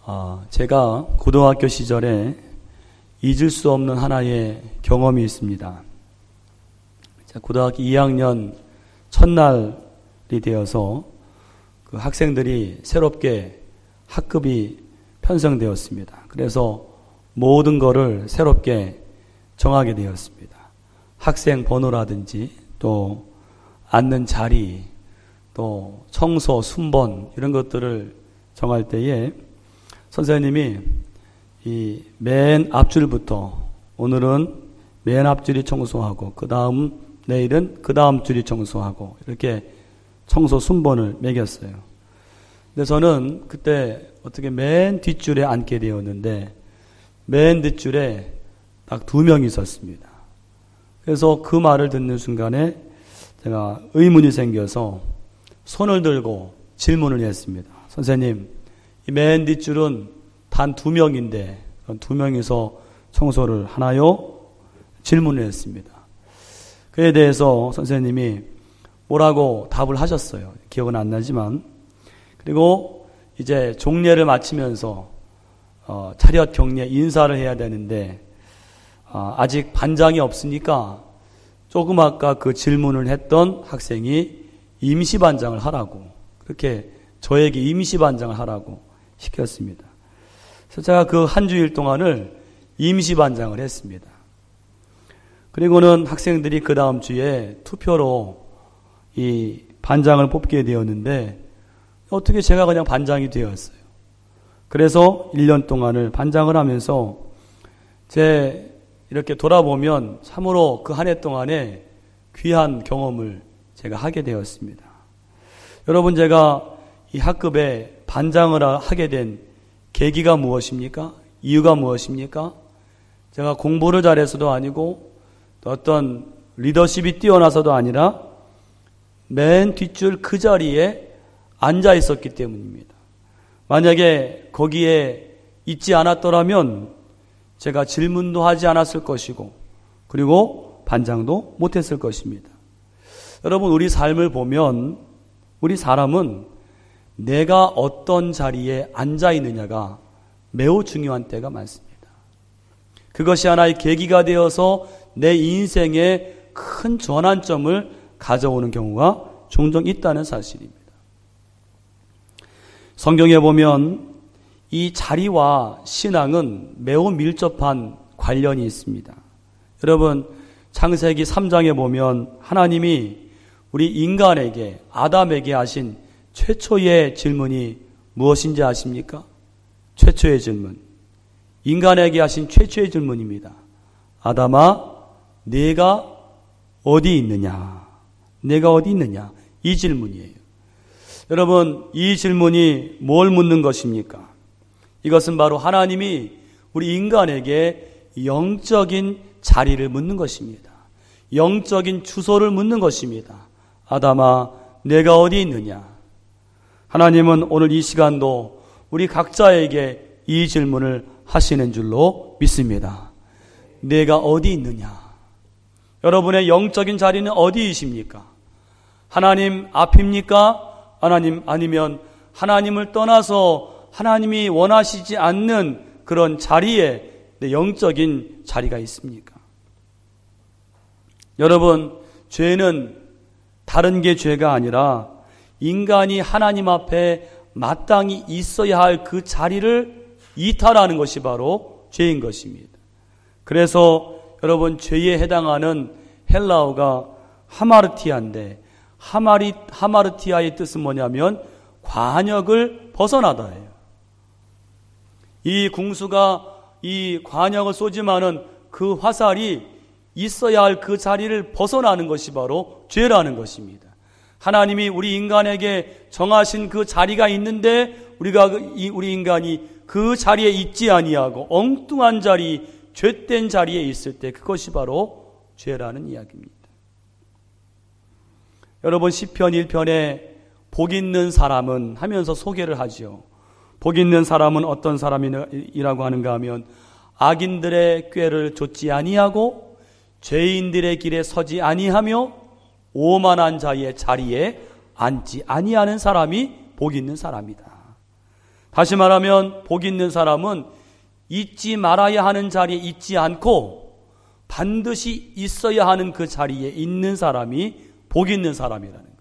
제가 고등학교 시절에 잊을 수 없는 하나의 경험이 있습니다. 고등학교 2학년 첫날이 되어서 그 학생들이 새롭게 학급이 편성되었습니다. 그래서 모든 것을 새롭게 정하게 되었습니다. 학생 번호라든지 또 앉는 자리, 또 청소, 순번 이런 것들을 정할 때에 선생님이 이 맨 앞줄부터 오늘은 맨 앞줄이 청소하고 그 다음 내일은 그 다음 줄이 청소하고 이렇게 청소 순번을 매겼어요. 근데 저는 그때 어떻게 맨 뒷줄에 앉게 되었는데 맨 뒷줄에 딱 2명이 있었습니다. 그래서 그 말을 듣는 순간에 제가 의문이 생겨서 손을 들고 질문을 했습니다. 선생님, 이 맨 뒷줄은 단 2명인데 2명이서 청소를 하나요? 질문을 했습니다. 그에 대해서 선생님이 뭐라고 답을 하셨어요. 기억은 안 나지만. 그리고 이제 종례를 마치면서 차렷 경례 인사를 해야 되는데 아직 반장이 없으니까 조금 아까 그 질문을 했던 학생이 임시반장을 하라고, 그렇게 저에게 임시반장을 하라고 시켰습니다. 그래서 제가 그 한 주일 동안을 임시반장을 했습니다. 그리고는 학생들이 그 다음 주에 투표로 이 반장을 뽑게 되었는데 어떻게 제가 그냥 반장이 되었어요. 그래서 1년 동안을 반장을 하면서 이렇게 돌아보면 참으로 그 한 해 동안에 귀한 경험을 제가 하게 되었습니다. 여러분, 제가 이 학급에 반장을 하게 된 계기가 무엇입니까? 이유가 무엇입니까? 제가 공부를 잘해서도 아니고 또 어떤 리더십이 뛰어나서도 아니라 맨 뒷줄 그 자리에 앉아 있었기 때문입니다. 만약에 거기에 있지 않았더라면 제가 질문도 하지 않았을 것이고 그리고 반장도 못했을 것입니다. 여러분, 우리 삶을 보면 우리 사람은 내가 어떤 자리에 앉아 있느냐가 매우 중요한 때가 많습니다. 그것이 하나의 계기가 되어서 내 인생에 큰 전환점을 가져오는 경우가 종종 있다는 사실입니다. 성경에 보면 이 자리와 신앙은 매우 밀접한 관련이 있습니다. 여러분, 창세기 3장에 보면 하나님이 우리 인간에게, 아담에게 하신 최초의 질문이 무엇인지 아십니까? 최초의 질문. 인간에게 하신 최초의 질문입니다. 아담아, 네가 어디 있느냐? 내가 어디 있느냐? 이 질문이에요. 여러분, 이 질문이 뭘 묻는 것입니까? 이것은 바로 하나님이 우리 인간에게 영적인 자리를 묻는 것입니다. 영적인 주소를 묻는 것입니다. 아담아, 내가 어디 있느냐? 하나님은 오늘 이 시간도 우리 각자에게 이 질문을 하시는 줄로 믿습니다. 내가 어디 있느냐? 여러분의 영적인 자리는 어디이십니까? 하나님 앞입니까? 하나님 아니면 하나님을 떠나서 하나님이 원하시지 않는 그런 자리에 내 영적인 자리가 있습니까? 여러분, 죄는 다른 게 죄가 아니라 인간이 하나님 앞에 마땅히 있어야 할 그 자리를 이탈하는 것이 바로 죄인 것입니다. 그래서 여러분, 죄에 해당하는 헬라어가 하마르티아인데 하마르티아의 뜻은 뭐냐면 관역을 벗어나다예요. 이 궁수가 이 관역을 쏘지만은 그 화살이 있어야 할 그 자리를 벗어나는 것이 바로 죄라는 것입니다. 하나님이 우리 인간에게 정하신 그 자리가 있는데 우리 인간이 그 자리에 있지 아니하고 엉뚱한 자리, 죄된 자리에 있을 때 그것이 바로 죄라는 이야기입니다. 여러분, 시편 1편에 복 있는 사람은 하면서 소개를 하죠. 복 있는 사람은 어떤 사람이라고 하는가 하면 악인들의 꾀를 좇지 아니하고 죄인들의 길에 서지 아니하며 오만한 자의 자리에 앉지 아니하는 사람이 복 있는 사람이다. 다시 말하면 복 있는 사람은 잊지 말아야 하는 자리에 있지 않고 반드시 있어야 하는 그 자리에 있는 사람이 복 있는 사람이라는 거예요.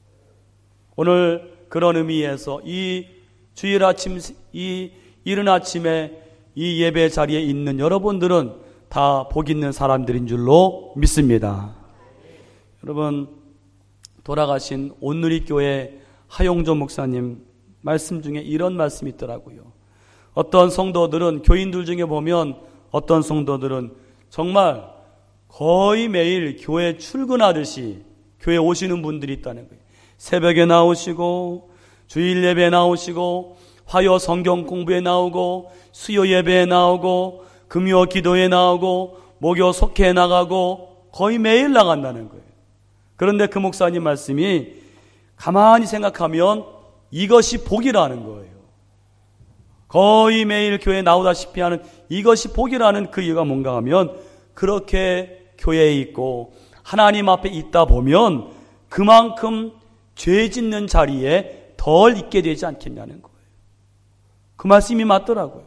오늘 그런 의미에서 이 주일 아침, 이 이른 아침에 이 예배 자리에 있는 여러분들은 다 복 있는 사람들인 줄로 믿습니다. 여러분, 돌아가신 온누리교회 하용조 목사님 말씀 중에 이런 말씀이 있더라고요. 어떤 성도들은, 교인들 중에 보면 어떤 성도들은 정말 거의 매일 교회 출근하듯이 교회 오시는 분들이 있다는 거예요. 새벽에 나오시고 주일 예배에 나오시고 화요 성경 공부에 나오고 수요 예배에 나오고 금요 기도에 나오고 목요 속회에 나가고 거의 매일 나간다는 거예요. 그런데 그 목사님 말씀이 가만히 생각하면 이것이 복이라는 거예요. 거의 매일 교회에 나오다시피 하는 이것이 복이라는 그 이유가 뭔가 하면 그렇게 교회에 있고 하나님 앞에 있다 보면 그만큼 죄 짓는 자리에 덜 있게 되지 않겠냐는 거예요. 그 말씀이 맞더라고요.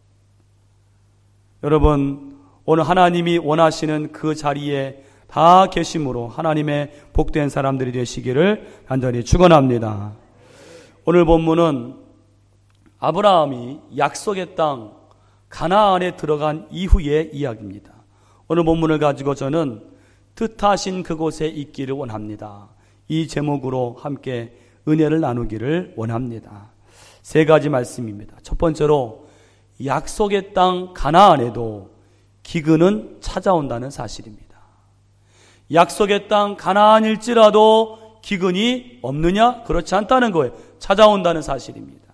여러분, 오늘 하나님이 원하시는 그 자리에 다 계심으로 하나님의 복된 사람들이 되시기를 간절히 축원합니다. 오늘 본문은 아브라함이 약속의 땅 가나안에 들어간 이후의 이야기입니다. 오늘 본문을 가지고 저는 뜻하신 그곳에 있기를 원합니다. 이 제목으로 함께 은혜를 나누기를 원합니다. 세 가지 말씀입니다. 첫 번째로 약속의 땅 가나안에도 기근은 찾아온다는 사실입니다. 약속의 땅 가나안일지라도 기근이 없느냐? 그렇지 않다는 거예요. 찾아온다는 사실입니다.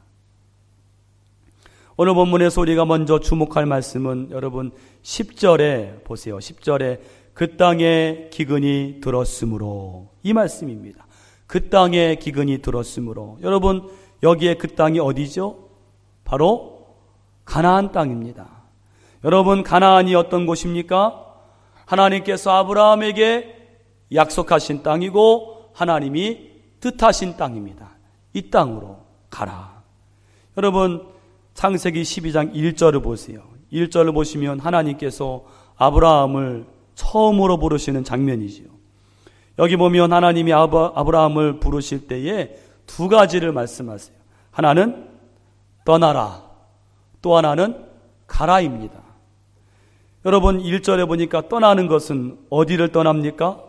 오늘 본문에서 우리가 먼저 주목할 말씀은 여러분 10절에 보세요. 10절에 그 땅에 기근이 들었으므로, 이 말씀입니다. 그 땅에 기근이 들었으므로. 여러분, 여기에 그 땅이 어디죠? 바로 가나안 땅입니다. 여러분, 가나안이 어떤 곳입니까? 하나님께서 아브라함에게 약속하신 땅이고 하나님이 뜻하신 땅입니다. 이 땅으로 가라. 여러분, 창세기 12장 1절을 보세요. 1절을 보시면 하나님께서 아브라함을 처음으로 부르시는 장면이지요. 여기 보면 하나님이 아브라함을 부르실 때에 두 가지를 말씀하세요. 하나는 떠나라, 또 하나는 가라입니다. 여러분, 1절에 보니까 떠나는 것은 어디를 떠납니까?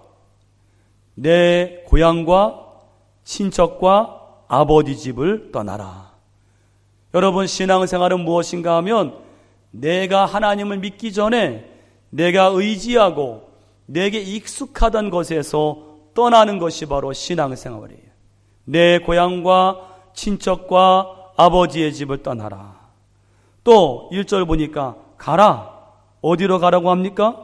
내 고향과 친척과 아버지 집을 떠나라. 여러분, 신앙생활은 무엇인가 하면 내가 하나님을 믿기 전에 내가 의지하고 내게 익숙하던 것에서 떠나는 것이 바로 신앙생활이에요. 내 고향과 친척과 아버지의 집을 떠나라. 또 1절 보니까 가라. 어디로 가라고 합니까?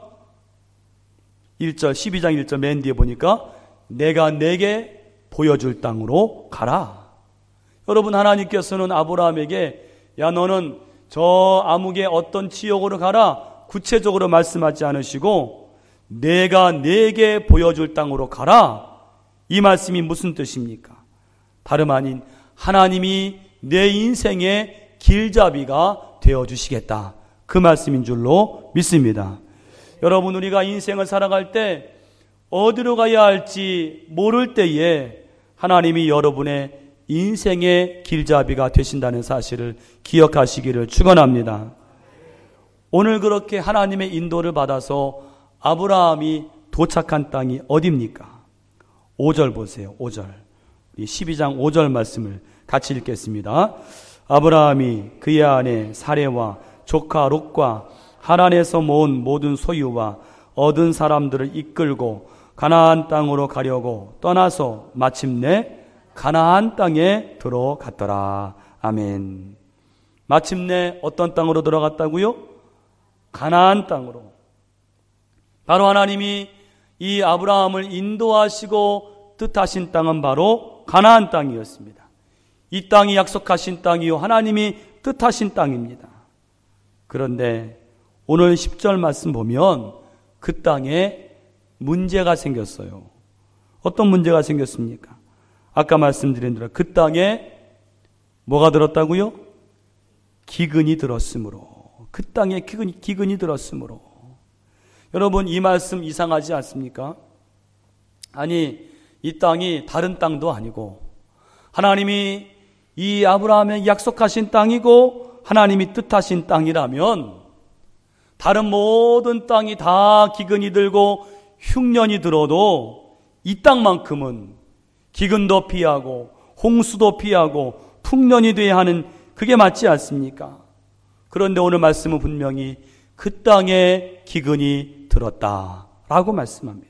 1절 12장 1절 맨 뒤에 보니까 내가 내게 보여줄 땅으로 가라. 여러분, 하나님께서는 아브라함에게 야, 너는 저 아무개 어떤 지역으로 가라 구체적으로 말씀하지 않으시고 내가 내게 보여줄 땅으로 가라. 이 말씀이 무슨 뜻입니까? 다름 아닌 하나님이 내 인생의 길잡이가 되어주시겠다, 그 말씀인 줄로 믿습니다. 여러분, 우리가 인생을 살아갈 때 어디로 가야 할지 모를 때에 하나님이 여러분의 인생의 길잡이가 되신다는 사실을 기억하시기를 축원합니다. 오늘 그렇게 하나님의 인도를 받아서 아브라함이 도착한 땅이 어디입니까? 5절 보세요. 5절. 12장 5절 말씀을 같이 읽겠습니다. 아브라함이 그의 아내 사레와 조카 롯과 하란에서 모은 모든 소유와 얻은 사람들을 이끌고 가나안 땅으로 가려고 떠나서 마침내 가나안 땅에 들어갔더라. 아멘. 마침내 어떤 땅으로 들어갔다고요? 가나안 땅으로. 바로 하나님이 이 아브라함을 인도하시고 뜻하신 땅은 바로 가나안 땅이었습니다. 이 땅이 약속하신 땅이요 하나님이 뜻하신 땅입니다. 그런데 오늘 10절 말씀 보면 그 땅에 문제가 생겼어요. 어떤 문제가 생겼습니까? 아까 말씀드린 대로 그 땅에 뭐가 들었다고요? 기근이 들었으므로, 그 땅에 기근이 들었으므로. 여러분, 이 말씀 이상하지 않습니까? 아니, 이 땅이 다른 땅도 아니고 하나님이 이 아브라함에게 약속하신 땅이고 하나님이 뜻하신 땅이라면 다른 모든 땅이 다 기근이 들고 흉년이 들어도 이 땅만큼은 기근도 피하고 홍수도 피하고 풍년이 돼야 하는, 그게 맞지 않습니까? 그런데 오늘 말씀은 분명히 그 땅에 기근이 들었다라고 말씀합니다.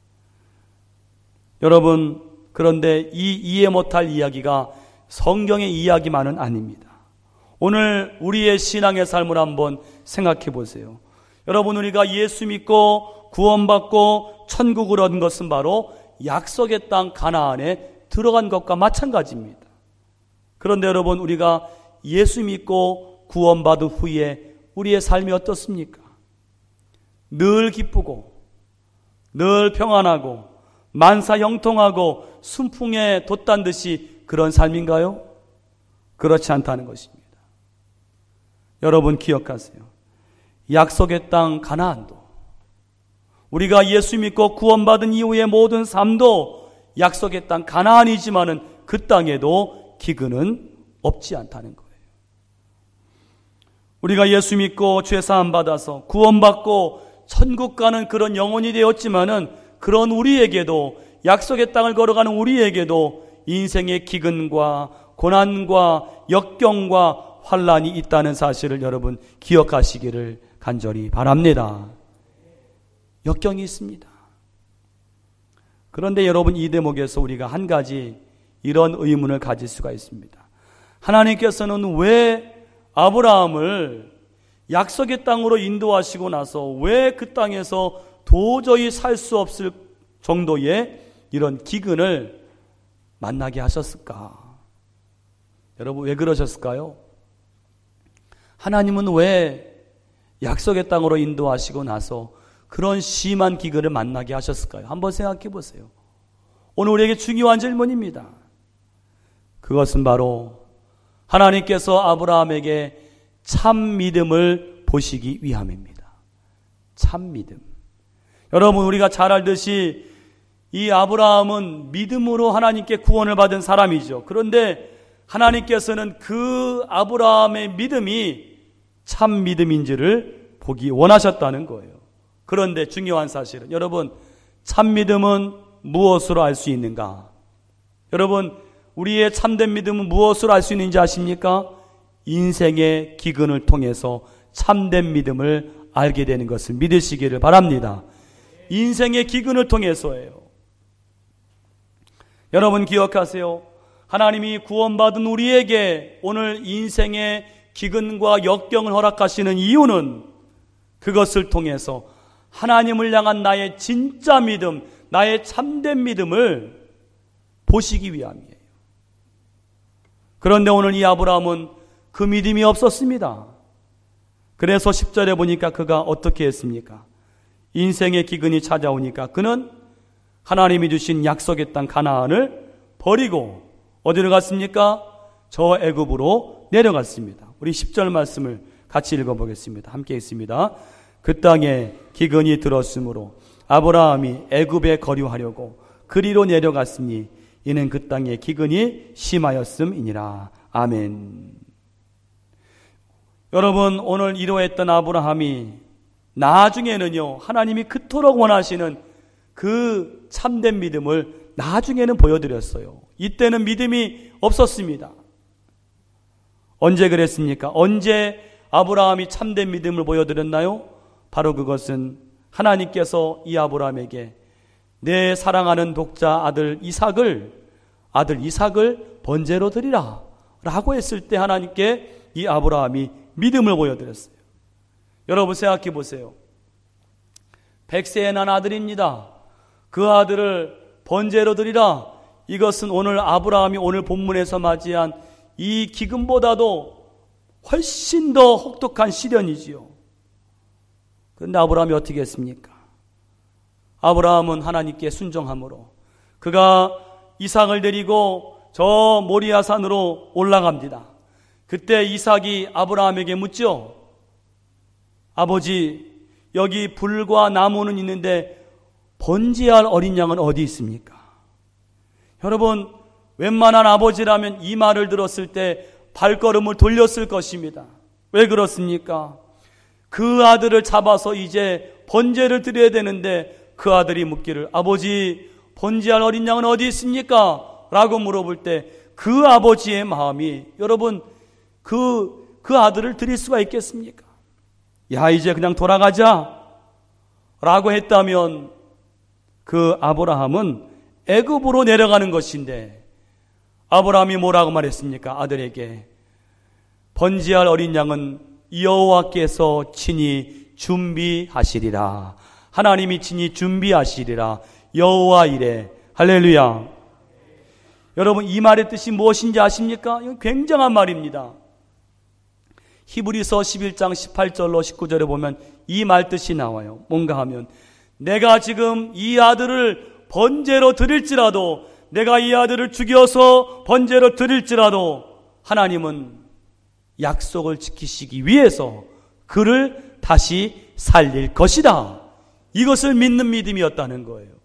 여러분, 그런데 이 이해 못할 이야기가 성경의 이야기만은 아닙니다. 오늘 우리의 신앙의 삶을 한번 생각해 보세요. 여러분, 우리가 예수 믿고 구원받고 천국을 얻은 것은 바로 약속의 땅 가나안에 들어간 것과 마찬가지입니다. 그런데 여러분, 우리가 예수 믿고 구원받은 후에 우리의 삶이 어떻습니까? 늘 기쁘고 늘 평안하고 만사 형통하고 순풍에 돛단 듯이 그런 삶인가요? 그렇지 않다는 것입니다. 여러분, 기억하세요. 약속의 땅 가나안도, 우리가 예수 믿고 구원받은 이후의 모든 삶도 약속의 땅 가나안이지만은 그 땅에도 기근은 없지 않다는 거예요. 우리가 예수 믿고 죄사함 받아서 구원받고 천국 가는 그런 영혼이 되었지만은 그런 우리에게도, 약속의 땅을 걸어가는 우리에게도 인생의 기근과 고난과 역경과 환란이 있다는 사실을 여러분 기억하시기를 간절히 바랍니다. 역경이 있습니다. 그런데 여러분, 이 대목에서 우리가 한 가지 이런 의문을 가질 수가 있습니다. 하나님께서는 왜 아브라함을 약속의 땅으로 인도하시고 나서 왜 그 땅에서 도저히 살 수 없을 정도의 이런 기근을 만나게 하셨을까? 여러분, 왜 그러셨을까요? 하나님은 왜 약속의 땅으로 인도하시고 나서 그런 심한 기근을 만나게 하셨을까요? 한번 생각해 보세요. 오늘 우리에게 중요한 질문입니다. 그것은 바로 하나님께서 아브라함에게 참 믿음을 보시기 위함입니다. 참 믿음. 여러분, 우리가 잘 알듯이 이 아브라함은 믿음으로 하나님께 구원을 받은 사람이죠. 그런데 하나님께서는 그 아브라함의 믿음이 참 믿음인지를 보기 원하셨다는 거예요. 그런데 중요한 사실은, 여러분, 참 믿음은 무엇으로 알 수 있는가? 여러분, 우리의 참된 믿음은 무엇으로 알 수 있는지 아십니까? 인생의 기근을 통해서 참된 믿음을 알게 되는 것을 믿으시기를 바랍니다. 인생의 기근을 통해서예요. 여러분, 기억하세요. 하나님이 구원받은 우리에게 오늘 인생의 기근과 역경을 허락하시는 이유는 그것을 통해서 하나님을 향한 나의 진짜 믿음, 나의 참된 믿음을 보시기 위함이에요. 그런데 오늘 이 아브라함은 그 믿음이 없었습니다. 그래서 10절에 보니까 그가 어떻게 했습니까? 인생의 기근이 찾아오니까 그는 하나님이 주신 약속의 땅 가나안을 버리고 어디로 갔습니까? 저 애굽으로 내려갔습니다. 우리 10절 말씀을 같이 읽어보겠습니다. 함께 읽습니다. 그 땅에 기근이 들었으므로 아브라함이 애굽에 거류하려고 그리로 내려갔으니 이는 그 땅에 기근이 심하였음이니라. 아멘. 여러분, 오늘 이러했던 아브라함이 나중에는요, 하나님이 그토록 원하시는 그 참된 믿음을 나중에는 보여드렸어요. 이때는 믿음이 없었습니다. 언제 그랬습니까? 언제 아브라함이 참된 믿음을 보여드렸나요? 바로 그것은 하나님께서 이 아브라함에게 내 사랑하는 독자 아들 이삭을 번제로 드리라 라고 했을 때 하나님께 이 아브라함이 믿음을 보여드렸어요. 여러분, 생각해 보세요. 100세에 난 아들입니다. 그 아들을 번제로 드리라. 이것은 오늘 아브라함이 오늘 본문에서 맞이한 이 기근보다도 훨씬 더 혹독한 시련이지요. 그런데 아브라함이 어떻게 했습니까? 아브라함은 하나님께 순종함으로 그가 이삭을 데리고 저 모리아산으로 올라갑니다. 그때 이삭이 아브라함에게 묻죠. 아버지, 여기 불과 나무는 있는데 번제할 어린 양은 어디 있습니까? 여러분, 웬만한 아버지라면 이 말을 들었을 때 발걸음을 돌렸을 것입니다. 왜 그렇습니까? 그 아들을 잡아서 이제 번제를 드려야 되는데 그 아들이 묻기를, 아버지, 번제할 어린 양은 어디 있습니까? 라고 물어볼 때 그 아버지의 마음이, 여러분, 그 아들을 드릴 수가 있겠습니까? 야, 이제 그냥 돌아가자 라고 했다면 그 아브라함은 애굽으로 내려가는 것인데, 아브라함이 뭐라고 말했습니까? 아들에게 번제할 어린 양은 여호와께서 친히 준비하시리라. 하나님이 친히 준비하시리라. 여호와 이래. 할렐루야. 여러분, 이 말의 뜻이 무엇인지 아십니까? 이건 굉장한 말입니다. 히브리서 11장 18절로 19절에 보면 이 말 뜻이 나와요. 뭔가 하면, 내가 지금 이 아들을 번제로 드릴지라도, 내가 이 아들을 죽여서 번제로 드릴지라도 하나님은 약속을 지키시기 위해서 그를 다시 살릴 것이다. 이것을 믿는 믿음이었다는 거예요.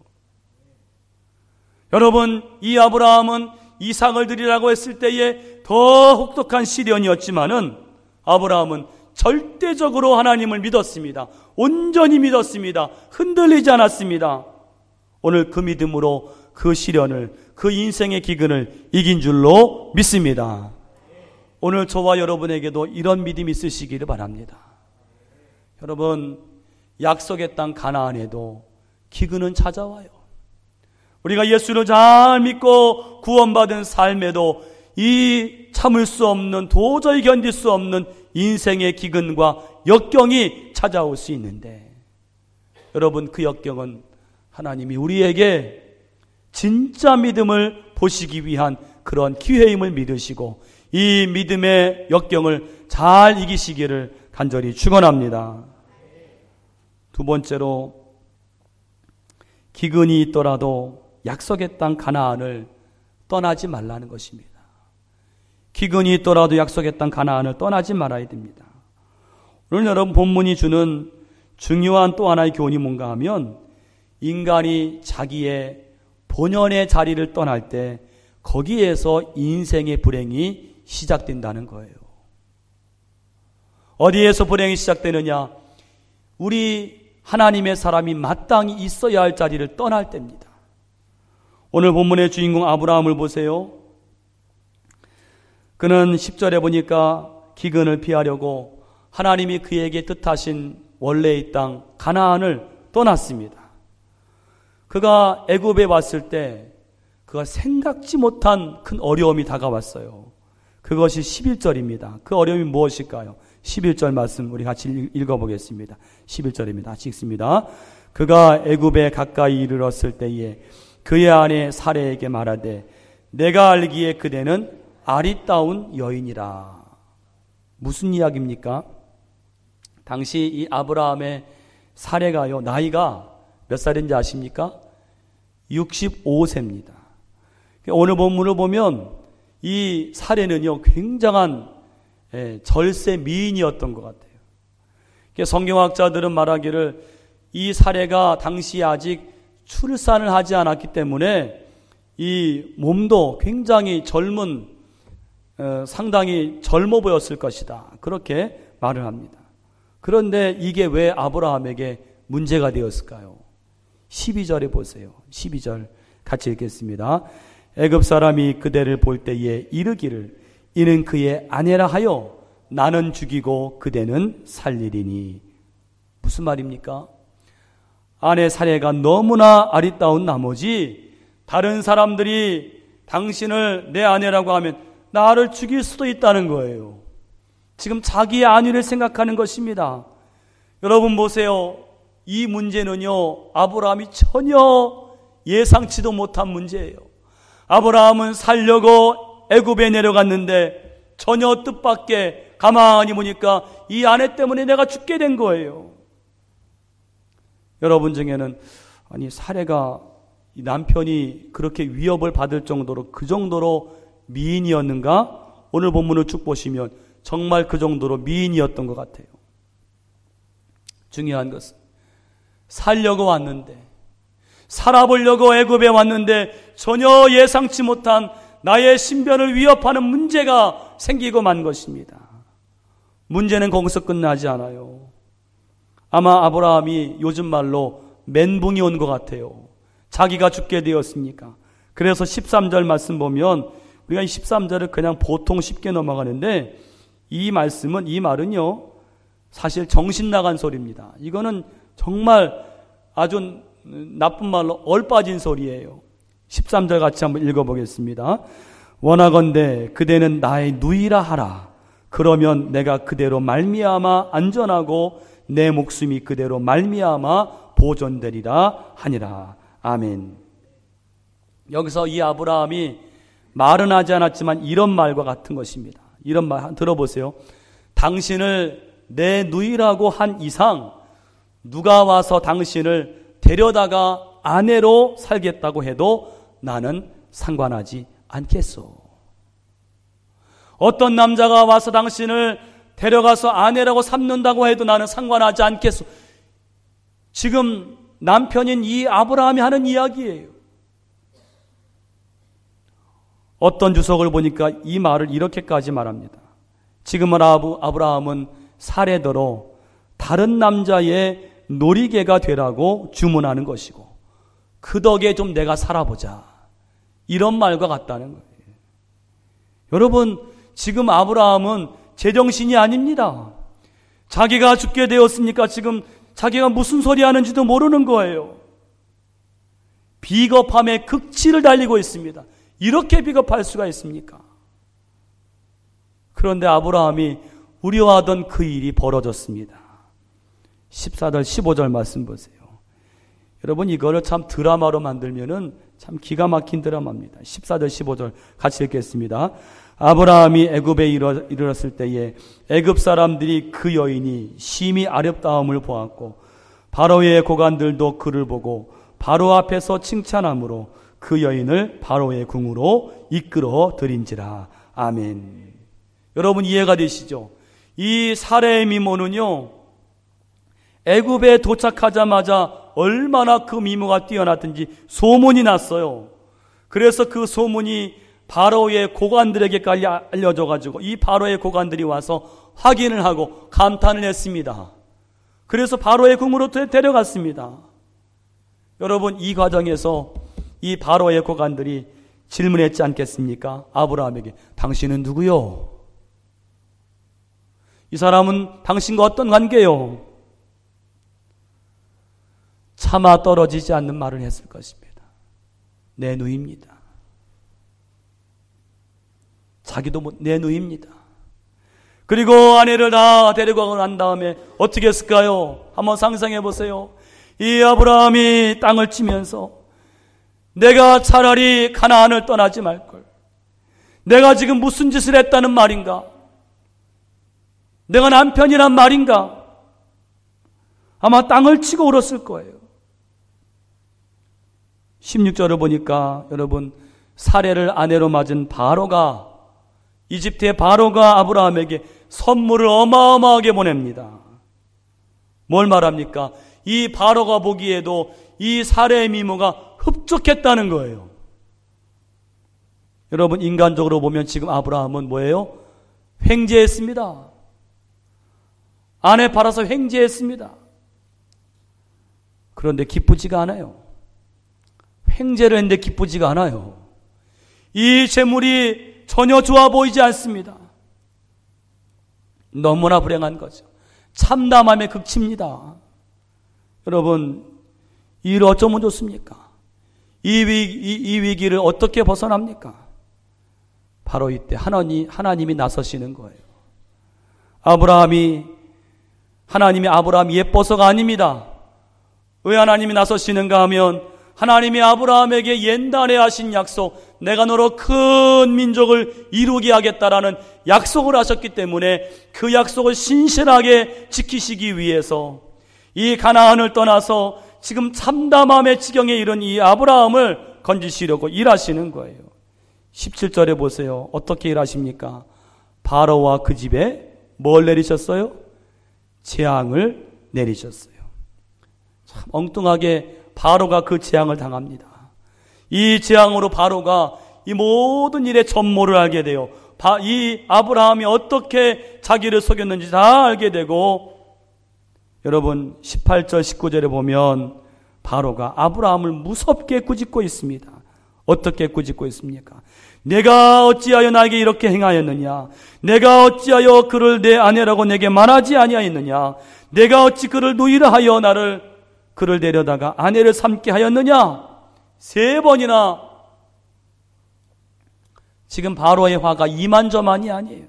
여러분, 이 아브라함은 이삭을 드리라고 했을 때에 더 혹독한 시련이었지만은 아브라함은 절대적으로 하나님을 믿었습니다. 온전히 믿었습니다. 흔들리지 않았습니다. 오늘 그 믿음으로 그 시련을, 그 인생의 기근을 이긴 줄로 믿습니다. 오늘 저와 여러분에게도 이런 믿음이 있으시기를 바랍니다. 여러분, 약속의 땅 가나안에도 기근은 찾아와요. 우리가 예수를 잘 믿고 구원받은 삶에도 이 참을 수 없는, 도저히 견딜 수 없는 인생의 기근과 역경이 찾아올 수 있는데, 여러분, 그 역경은 하나님이 우리에게 진짜 믿음을 보시기 위한 그런 기회임을 믿으시고 이 믿음의 역경을 잘 이기시기를 간절히 축원합니다. 두 번째로, 기근이 있더라도 약속의 땅 가나안을 떠나지 말라는 것입니다. 기근이 있더라도 약속의 땅 가나안을 떠나지 말아야 됩니다. 오늘 여러분 본문이 주는 중요한 또 하나의 교훈이 뭔가 하면, 인간이 자기의 본연의 자리를 떠날 때 거기에서 인생의 불행이 시작된다는 거예요. 어디에서 불행이 시작되느냐? 우리 하나님의 사람이 마땅히 있어야 할 자리를 떠날 때입니다. 오늘 본문의 주인공 아브라함을 보세요. 그는 10절에 보니까 기근을 피하려고 하나님이 그에게 뜻하신 원래의 땅 가나안을 떠났습니다. 그가 애굽에 왔을 때 그가 생각지 못한 큰 어려움이 다가왔어요. 그것이 11절입니다. 그 어려움이 무엇일까요? 11절 말씀 우리 같이 읽어보겠습니다. 11절입니다. 같이 읽습니다. 그가 애굽에 가까이 이르렀을 때에 그의 아내 사레에게 말하되 내가 알기에 그대는 아리따운 여인이라. 무슨 이야기입니까? 당시 이 아브라함의 사레가요, 나이가 몇 살인지 아십니까? 65세입니다. 오늘 본문을 보면 이 사레는요, 굉장한 절세 미인이었던 것 같아요. 성경학자들은 말하기를 이 사레가 당시에 아직 출산을 하지 않았기 때문에 이 몸도 굉장히 젊은, 상당히 젊어 보였을 것이다. 그렇게 말을 합니다. 그런데 이게 왜 아브라함에게 문제가 되었을까요? 12절에 보세요. 12절 같이 읽겠습니다. 애굽 사람이 그대를 볼 때에 이르기를 이는 그의 아내라 하여 나는 죽이고 그대는 살리리니. 무슨 말입니까? 아내 사레가 너무나 아리따운 나머지 다른 사람들이 당신을 내 아내라고 하면 나를 죽일 수도 있다는 거예요. 지금 자기의 안위를 생각하는 것입니다. 여러분 보세요. 이 문제는요, 아브라함이 전혀 예상치도 못한 문제예요. 아브라함은 살려고 애굽에 내려갔는데 전혀 뜻밖의, 가만히 보니까 이 아내 때문에 내가 죽게 된 거예요. 여러분 중에는 아니 사레가 남편이 그렇게 위협을 받을 정도로 그 정도로 미인이었는가? 오늘 본문을 쭉 보시면 정말 그 정도로 미인이었던 것 같아요. 중요한 것은 살려고 왔는데, 살아보려고 애굽에 왔는데 전혀 예상치 못한 나의 신변을 위협하는 문제가 생기고 만 것입니다. 문제는 거기서 끝나지 않아요. 아마 아브라함이 요즘 말로 멘붕이 온 것 같아요. 자기가 죽게 되었으니까. 그래서 13절 말씀 보면 우리가 이 13절을 그냥 보통 쉽게 넘어가는데 이 말은요 사실 정신 나간 소리입니다. 이거는 정말 아주 나쁜 말로 얼빠진 소리예요. 13절 같이 한번 읽어보겠습니다. 원하건대 그대는 나의 누이라 하라. 그러면 내가 그대로 말미암아 안전하고 내 목숨이 그대로 말미암아 보존되리라 하니라. 아멘. 여기서 이 아브라함이 말은 하지 않았지만 이런 말과 같은 것입니다. 이런 말 들어보세요. 당신을 내 누이라고 한 이상 누가 와서 당신을 데려다가 아내로 살겠다고 해도 나는 상관하지 않겠소. 어떤 남자가 와서 당신을 데려가서 아내라고 삼는다고 해도 나는 상관하지 않겠소. 지금 남편인 이 아브라함이 하는 이야기예요. 어떤 주석을 보니까 이 말을 이렇게까지 말합니다. 지금은 아브라함은 사례대로 다른 남자의 놀이개가 되라고 주문하는 것이고 그 덕에 좀 내가 살아보자, 이런 말과 같다는 거예요. 여러분, 지금 아브라함은 제정신이 아닙니다. 자기가 죽게 되었으니까 지금 자기가 무슨 소리 하는지도 모르는 거예요. 비겁함의 극치를 달리고 있습니다. 이렇게 비겁할 수가 있습니까? 그런데 아브라함이 우려하던 그 일이 벌어졌습니다. 14절 15절 말씀 보세요. 여러분, 이거를 참 드라마로 만들면은 참 기가 막힌 드라마입니다. 14절 15절 같이 읽겠습니다. 아브라함이 애굽에 이르렀을 때에 애굽 사람들이 그 여인이 심히 아름다움을 보았고 바로의 고관들도 그를 보고 바로 앞에서 칭찬함으로 그 여인을 바로의 궁으로 이끌어 들인지라. 아멘. 여러분, 이해가 되시죠? 이 사례의 미모는요, 애굽에 도착하자마자 얼마나 그 미모가 뛰어났든지 소문이 났어요. 그래서 그 소문이 바로의 고관들에게까지 알려져가지고 이 바로의 고관들이 와서 확인을 하고 감탄을 했습니다. 그래서 바로의 궁으로 데려갔습니다. 여러분, 이 과정에서 이 바로의 고관들이 질문했지 않겠습니까? 아브라함에게, 당신은 누구요? 이 사람은 당신과 어떤 관계요? 차마 떨어지지 않는 말을 했을 것입니다. 내 누이입니다. 자기도 내 누이입니다. 그리고 아내를 다 데리고 난 다음에 어떻게 했을까요? 한번 상상해 보세요. 이 아브라함이 땅을 치면서 내가 차라리 가나안을 떠나지 말걸. 내가 지금 무슨 짓을 했다는 말인가? 내가 남편이란 말인가? 아마 땅을 치고 울었을 거예요. 16절을 보니까 여러분, 사례를 아내로 맞은 바로가, 이집트의 바로가 아브라함에게 선물을 어마어마하게 보냅니다. 뭘 말합니까? 이 바로가 보기에도 이 사례의 미모가 흡족했다는 거예요. 여러분, 인간적으로 보면 지금 아브라함은 뭐예요? 횡재했습니다. 아내 팔아서 횡재했습니다. 그런데 기쁘지가 않아요. 횡재를 했는데 기쁘지가 않아요. 이 재물이 전혀 좋아 보이지 않습니다. 너무나 불행한 거죠. 참담함의 극치입니다. 여러분, 이를 어쩌면 좋습니까? 이 위기를 어떻게 벗어납니까? 바로 이때 하나님이 나서시는 거예요. 하나님이 아브라함이 예뻐서가 아닙니다. 왜 하나님이 나서시는가 하면 하나님이 아브라함에게 옛날에 하신 약속, 내가 너로 큰 민족을 이루게 하겠다라는 약속을 하셨기 때문에 그 약속을 신실하게 지키시기 위해서 이 가나안을 떠나서 지금 참담함의 지경에 이른 이 아브라함을 건지시려고 일하시는 거예요. 17절에 보세요. 어떻게 일하십니까? 바로와 그 집에 뭘 내리셨어요? 재앙을 내리셨어요. 참 엉뚱하게 바로가 그 재앙을 당합니다. 이 재앙으로 바로가 이 모든 일의 전모를 알게 돼요. 이 아브라함이 어떻게 자기를 속였는지 다 알게 되고, 여러분 18절 19절에 보면 바로가 아브라함을 무섭게 꾸짖고 있습니다. 어떻게 꾸짖고 있습니까? 내가 어찌하여 나에게 이렇게 행하였느냐? 내가 어찌하여 그를 내 아내라고 내게 말하지 아니하였느냐? 내가 어찌 그를 누이라 하여 그를 데려다가 아내를 삼게 하였느냐? 3번이나. 지금 바로의 화가 이만저만이 아니에요.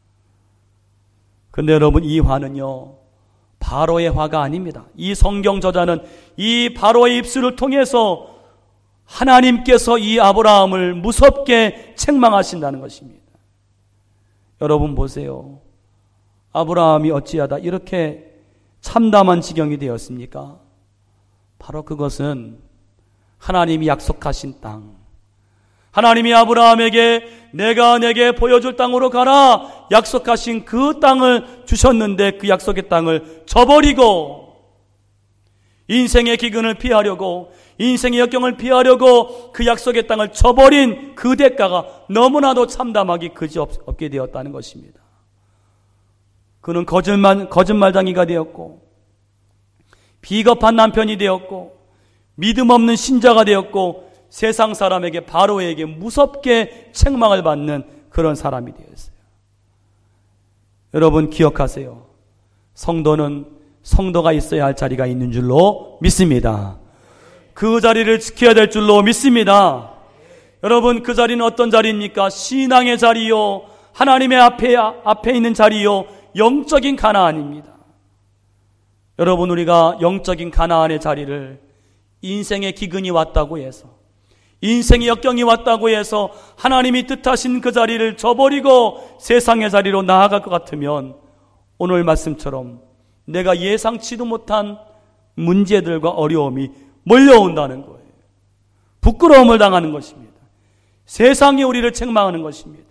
근데 여러분, 이 화는요, 바로의 화가 아닙니다. 이 성경 저자는 이 바로의 입술을 통해서 하나님께서 이 아브라함을 무섭게 책망하신다는 것입니다. 여러분 보세요. 아브라함이 어찌하다 이렇게 참담한 지경이 되었습니까? 바로 그것은 하나님이 약속하신 땅, 하나님이 아브라함에게 내가 내게 보여줄 땅으로 가라 약속하신 그 땅을 주셨는데, 그 약속의 땅을 저버리고 인생의 기근을 피하려고, 인생의 역경을 피하려고 그 약속의 땅을 저버린 그 대가가 너무나도 참담하기 그지없게 되었다는 것입니다. 그는 거짓말쟁이가 되었고, 비겁한 남편이 되었고, 믿음 없는 신자가 되었고, 세상 사람에게, 바로에게 무섭게 책망을 받는 그런 사람이 되었어요. 여러분 기억하세요. 성도는 성도가 있어야 할 자리가 있는 줄로 믿습니다. 그 자리를 지켜야 될 줄로 믿습니다. 여러분, 그 자리는 어떤 자리입니까? 신앙의 자리요, 하나님의 앞에 있는 자리요, 영적인 가나안입니다. 여러분, 우리가 영적인 가나안의 자리를 인생의 기근이 왔다고 해서, 인생의 역경이 왔다고 해서 하나님이 뜻하신 그 자리를 저버리고 세상의 자리로 나아갈 것 같으면 오늘 말씀처럼 내가 예상치도 못한 문제들과 어려움이 몰려온다는 거예요. 부끄러움을 당하는 것입니다. 세상이 우리를 책망하는 것입니다.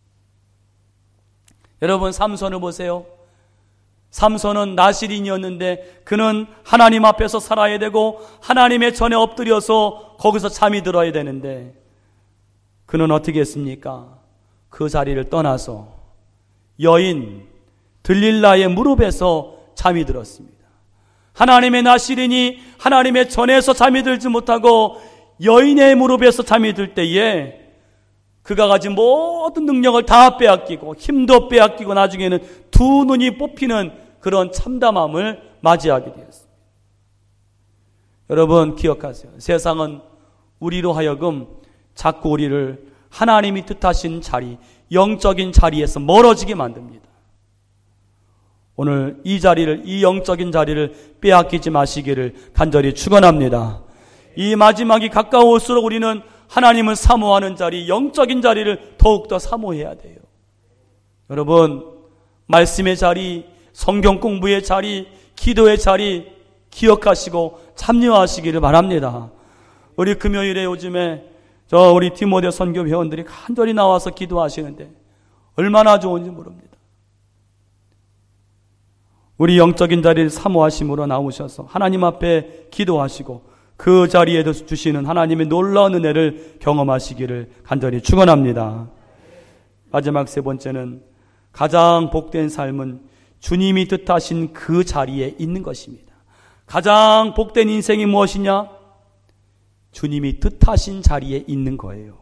여러분, 삼손을 보세요. 삼손은 나실인이었는데 그는 하나님 앞에서 살아야 되고 하나님의 전에 엎드려서 거기서 잠이 들어야 되는데 그는 어떻게 했습니까? 그 자리를 떠나서 여인 들릴라의 무릎에서 잠이 들었습니다. 하나님의 나실인이 하나님의 전에서 잠이 들지 못하고 여인의 무릎에서 잠이 들 때에 그가 가진 모든 능력을 다 빼앗기고 힘도 빼앗기고 나중에는 두 눈이 뽑히는 그런 참담함을 맞이하게 되었습니다. 여러분 기억하세요. 세상은 우리로 하여금 자꾸 우리를 하나님이 뜻하신 자리, 영적인 자리에서 멀어지게 만듭니다. 오늘 이 자리를, 이 영적인 자리를 빼앗기지 마시기를 간절히 축원합니다. 이 마지막이 가까울수록 우리는 하나님을 사모하는 자리, 영적인 자리를 더욱더 사모해야 돼요. 여러분, 말씀의 자리, 성경 공부의 자리, 기도의 자리 기억하시고 참여하시기를 바랍니다. 우리 금요일에 요즘에 우리 디모데 선교 회원들이 간절히 나와서 기도하시는데 얼마나 좋은지 모릅니다. 우리 영적인 자리를 사모하심으로 나오셔서 하나님 앞에 기도하시고 그 자리에 주시는 하나님의 놀라운 은혜를 경험하시기를 간절히 축원합니다. 마지막 3번째는 가장 복된 삶은 주님이 뜻하신 그 자리에 있는 것입니다. 가장 복된 인생이 무엇이냐? 주님이 뜻하신 자리에 있는 거예요.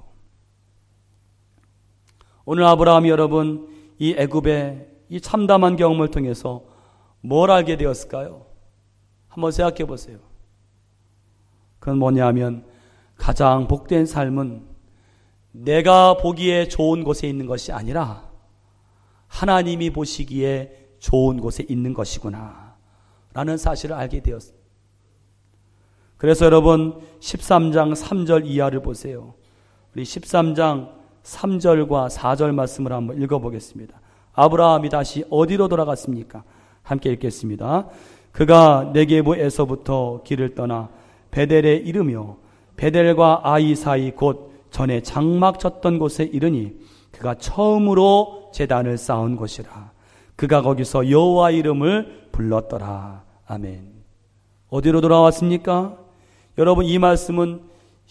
오늘 아브라함이 여러분 이 애굽의 이 참담한 경험을 통해서 뭘 알게 되었을까요? 한번 생각해 보세요. 그건 뭐냐면 가장 복된 삶은 내가 보기에 좋은 곳에 있는 것이 아니라 하나님이 보시기에 좋은 곳에 있는 것이구나 라는 사실을 알게 되었습니다. 그래서 여러분 13장 3절 이하를 보세요. 우리 13장 3절과 4절 말씀을 한번 읽어보겠습니다. 아브라함이 다시 어디로 돌아갔습니까? 함께 읽겠습니다. 그가 네게부에서부터 길을 떠나 베델에 이르며 베델과 아이 사이 곧 전에 장막 쳤던 곳에 이르니 그가 처음으로 제단을 쌓은 곳이라. 그가 거기서 여호와 이름을 불렀더라. 아멘. 어디로 돌아왔습니까? 여러분, 이 말씀은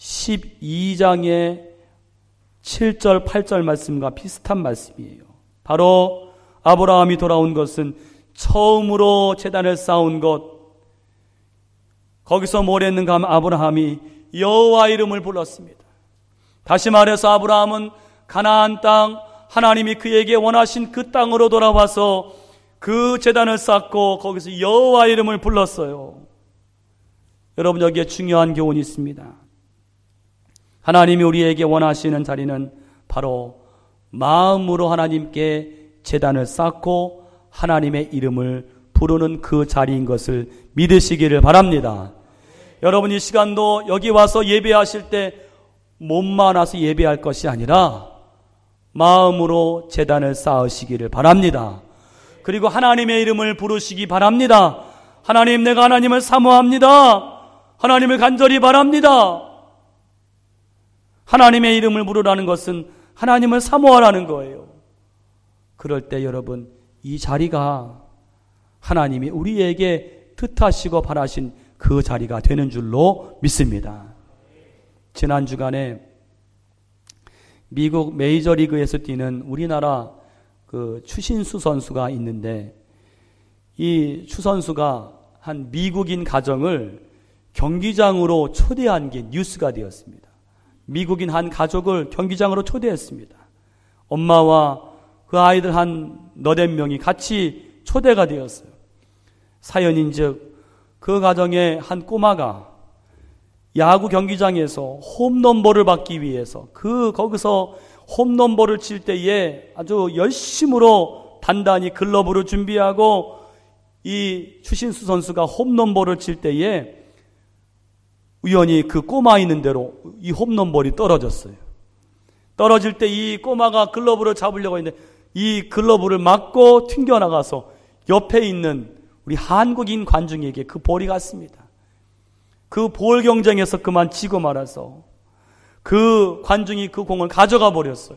12장의 7절 8절 말씀과 비슷한 말씀이에요. 바로 아브라함이 돌아온 것은 처음으로 제단을 쌓은 곳, 거기서 뭘 했는가 하면 아브라함이 여호와 이름을 불렀습니다. 다시 말해서 아브라함은 가나안 땅, 하나님이 그에게 원하신 그 땅으로 돌아와서 그 제단을 쌓고 거기서 여호와 이름을 불렀어요. 여러분, 여기에 중요한 교훈이 있습니다. 하나님이 우리에게 원하시는 자리는 바로 마음으로 하나님께 제단을 쌓고 하나님의 이름을 부르는 그 자리인 것을 믿으시기를 바랍니다. 여러분, 이 시간도 여기 와서 예배하실 때 몸만 와서 예배할 것이 아니라 마음으로 제단을 쌓으시기를 바랍니다. 그리고 하나님의 이름을 부르시기 바랍니다. 하나님, 내가 하나님을 사모합니다. 하나님을 간절히 바랍니다. 하나님의 이름을 부르라는 것은 하나님을 사모하라는 거예요. 그럴 때 여러분, 이 자리가 하나님이 우리에게 뜻하시고 바라신 그 자리가 되는 줄로 믿습니다. 지난 주간에 미국 메이저리그에서 뛰는 우리나라 그 추신수 선수가 있는데, 이 추 선수가 한 미국인 가정을 경기장으로 초대한 게 뉴스가 되었습니다. 미국인 한 가족을 경기장으로 초대했습니다. 엄마와 그 아이들 한 너댓 명이 같이 초대가 되었어요. 사연인즉 그 가정의 한 꼬마가 야구 경기장에서 홈런볼을 받기 위해서 거기서 홈런볼을 칠 때에 아주 열심으로 단단히 글러브를 준비하고 이 추신수 선수가 홈런볼을 칠 때에 우연히 그 꼬마 있는 대로 이 홈런볼이 떨어졌어요. 떨어질 때 이 꼬마가 글러브를 잡으려고 했는데 이 글러브를 맞고 튕겨나가서 옆에 있는 우리 한국인 관중에게 그 볼이 갔습니다. 그 볼 경쟁에서 그만 지고 말아서 그 관중이 그 공을 가져가 버렸어요.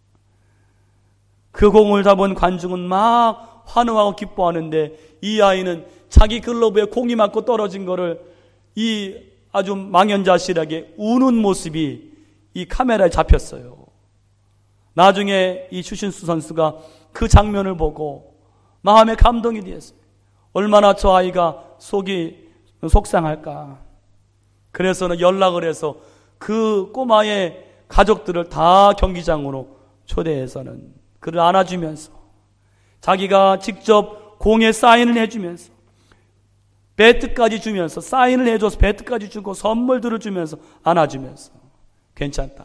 그 공을 잡은 관중은 막 환호하고 기뻐하는데 이 아이는 자기 글러브에 공이 맞고 떨어진 거를 이 아주 망연자실하게 우는 모습이 이 카메라에 잡혔어요. 나중에 이 추신수 선수가 그 장면을 보고 마음에 감동이 되었어요. 얼마나 저 아이가 속이 속상할까. 그래서는 연락을 해서 그 꼬마의 가족들을 다 경기장으로 초대해서는 그를 안아주면서 자기가 직접 공에 사인을 해주면서 배트까지 주면서 사인을 해줘서 배트까지 주고 선물들을 주면서 안아주면서 괜찮다고.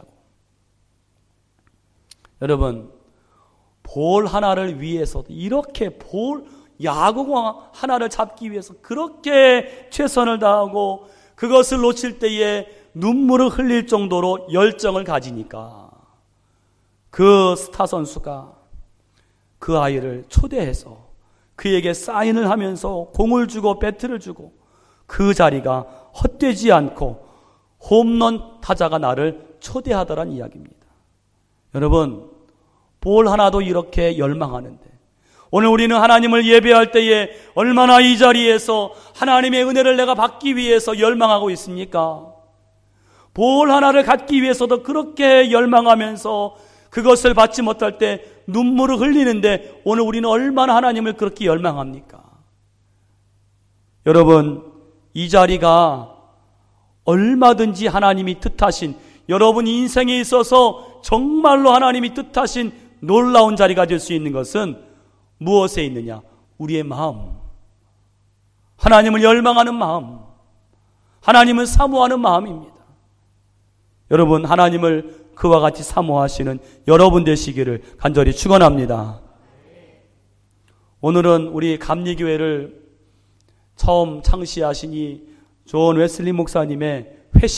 여러분, 볼 하나를 위해서도 이렇게 야구공 하나를 잡기 위해서 그렇게 최선을 다하고 그것을 놓칠 때에 눈물을 흘릴 정도로 열정을 가지니까 그 스타 선수가 그 아이를 초대해서 그에게 사인을 하면서 공을 주고 배트를 주고 그 자리가 헛되지 않고 홈런 타자가 나를 초대하더란 이야기입니다. 여러분, 볼 하나도 이렇게 열망하는데 오늘 우리는 하나님을 예배할 때에 얼마나 이 자리에서 하나님의 은혜를 내가 받기 위해서 열망하고 있습니까? 볼 하나를 갖기 위해서도 그렇게 열망하면서 그것을 받지 못할 때 눈물을 흘리는데 오늘 우리는 얼마나 하나님을 그렇게 열망합니까? 여러분, 이 자리가 얼마든지 하나님이 뜻하신, 여러분 인생에 있어서 정말로 하나님이 뜻하신 놀라운 자리가 될 수 있는 것은 무엇에 있느냐? 우리의 마음, 하나님을 열망하는 마음, 하나님을 사모하는 마음입니다. 여러분, 하나님을 그와 같이 사모하시는 여러분 되시기를 간절히 축원합니다. 오늘은 우리 감리교회를 처음 창시하신 이 존 웨슬리 목사님의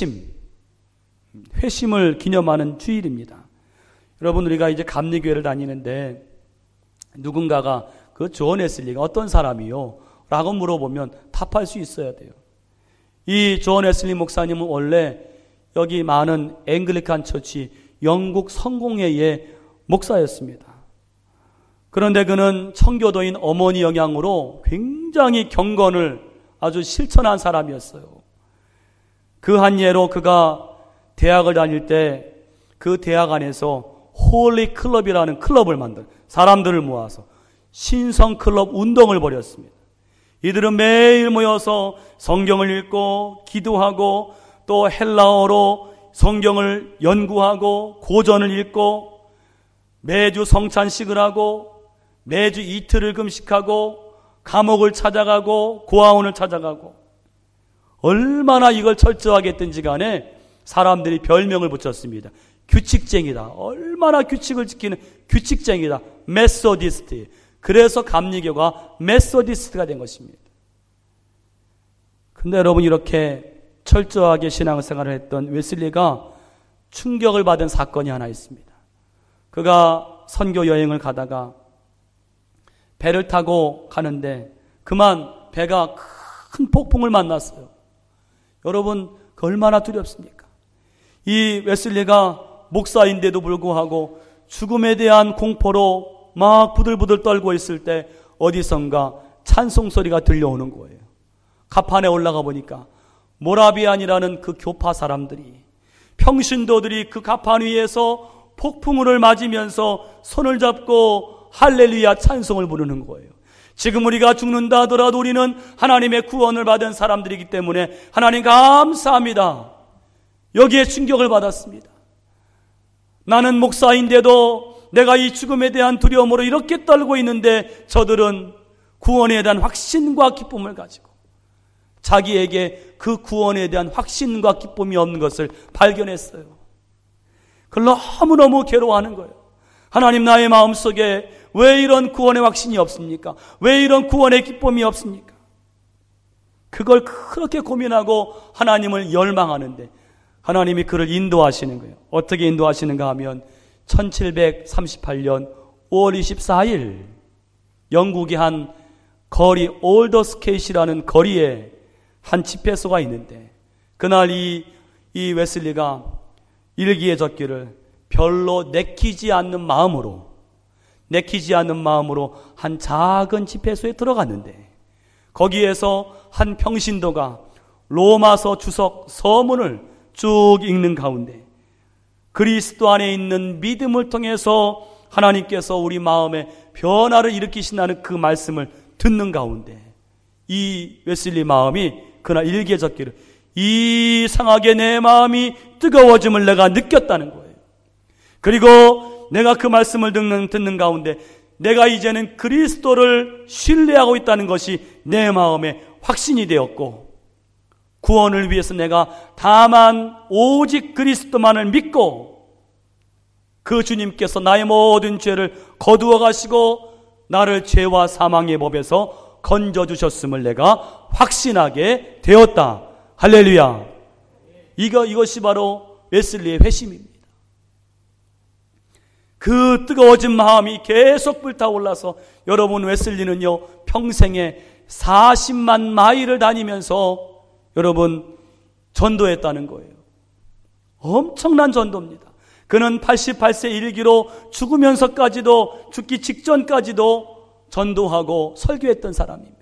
회심을 기념하는 주일입니다. 여러분, 우리가 이제 감리교회를 다니는데 누군가가 그 존 웨슬리가 어떤 사람이요? 라고 물어보면 답할 수 있어야 돼요. 이 존 웨슬리 목사님은 원래 여기 많은 앵글리칸 처치 영국 성공회의 목사였습니다. 그런데 그는 청교도인 어머니 영향으로 굉장히 경건을 아주 실천한 사람이었어요. 그 한 예로 그가 대학을 다닐 때 그 대학 안에서 홀리 클럽이라는 클럽을 만들, 사람들을 모아서 신성 클럽 운동을 벌였습니다. 이들은 매일 모여서 성경을 읽고 기도하고 또 헬라어로 성경을 연구하고 고전을 읽고 매주 성찬식을 하고 매주 이틀을 금식하고 감옥을 찾아가고 고아원을 찾아가고 얼마나 이걸 철저하게 했든지 간에 사람들이 별명을 붙였습니다. 규칙쟁이다. 얼마나 규칙을 지키는 규칙쟁이다. 메소디스트. 그래서 감리교가 메소디스트가 된 것입니다. 근데 여러분, 이렇게 철저하게 신앙생활을 했던 웨슬리가 충격을 받은 사건이 하나 있습니다. 그가 선교 여행을 가다가 배를 타고 가는데 그만 배가 큰 폭풍을 만났어요. 여러분, 그 얼마나 두렵습니까? 이 웨슬리가 목사인데도 불구하고 죽음에 대한 공포로 막 부들부들 떨고 있을 때 어디선가 찬송 소리가 들려오는 거예요. 갑판에 올라가 보니까 모라비안이라는 그 교파 사람들이, 평신도들이 그 갑판 위에서 폭풍우를 맞으면서 손을 잡고 할렐루야 찬송을 부르는 거예요. 지금 우리가 죽는다 하더라도 우리는 하나님의 구원을 받은 사람들이기 때문에 하나님 감사합니다. 여기에 충격을 받았습니다. 나는 목사인데도 내가 이 죽음에 대한 두려움으로 이렇게 떨고 있는데 저들은 구원에 대한 확신과 기쁨을 가지고 자기에게 그 구원에 대한 확신과 기쁨이 없는 것을 발견했어요. 그걸 너무너무 괴로워하는 거예요. 하나님, 나의 마음속에 왜 이런 구원의 확신이 없습니까? 왜 이런 구원의 기쁨이 없습니까? 그걸 그렇게 고민하고 하나님을 열망하는데 하나님이 그를 인도하시는 거예요. 어떻게 인도하시는가 하면 1738년 5월 24일 영국의 한 거리 올더스케이시라는 거리에 한 집회소가 있는데 그날 이 웨슬리가 일기에 적기를 별로 내키지 않는 마음으로 한 작은 집회소에 들어갔는데 거기에서 한 평신도가 로마서 주석 서문을 쭉 읽는 가운데 그리스도 안에 있는 믿음을 통해서 하나님께서 우리 마음에 변화를 일으키신다는 그 말씀을 듣는 가운데 이 웨슬리 마음이 그날 일기에 적기를 이상하게 내 마음이 뜨거워짐을 내가 느꼈다는 거예요. 그리고 내가 그 말씀을 듣는 가운데 내가 이제는 그리스도를 신뢰하고 있다는 것이 내 마음에 확신이 되었고 구원을 위해서 내가 다만 오직 그리스도만을 믿고 그 주님께서 나의 모든 죄를 거두어 가시고 나를 죄와 사망의 법에서 건져주셨음을 내가 확신하게 되었다. 할렐루야. 이것이 바로 웨슬리의 회심입니다. 그 뜨거워진 마음이 계속 불타올라서 여러분, 웨슬리는요 평생에 40만 마일을 다니면서 여러분 전도했다는 거예요. 엄청난 전도입니다. 그는 88세 일기로 죽으면서까지도, 죽기 직전까지도 전도하고 설교했던 사람입니다.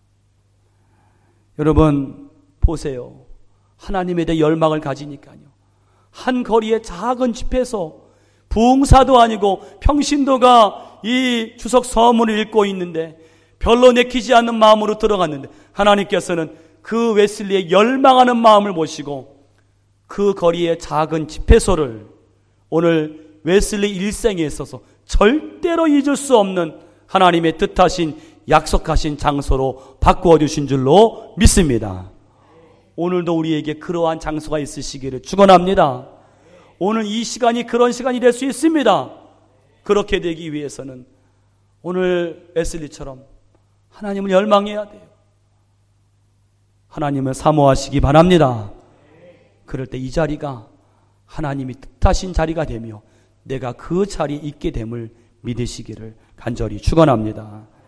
여러분 보세요. 하나님에 대해 열망을 가지니까요. 한 거리의 작은 집에서 부흥사도 아니고 평신도가 이 주석 서문을 읽고 있는데 별로 내키지 않는 마음으로 들어갔는데 하나님께서는 그 웨슬리의 열망하는 마음을 보시고 그 거리의 작은 집회소를 오늘 웨슬리 일생에 있어서 절대로 잊을 수 없는 하나님의 뜻하신 약속하신 장소로 바꾸어 주신 줄로 믿습니다. 오늘도 우리에게 그러한 장소가 있으시기를 축원합니다. 오늘 이 시간이 그런 시간이 될 수 있습니다. 그렇게 되기 위해서는 오늘 웨슬리처럼 하나님을 열망해야 돼요. 하나님을 사모하시기 바랍니다. 그럴 때 이 자리가 하나님이 뜻하신 자리가 되며 내가 그 자리에 있게 됨을 믿으시기를 간절히 축원합니다.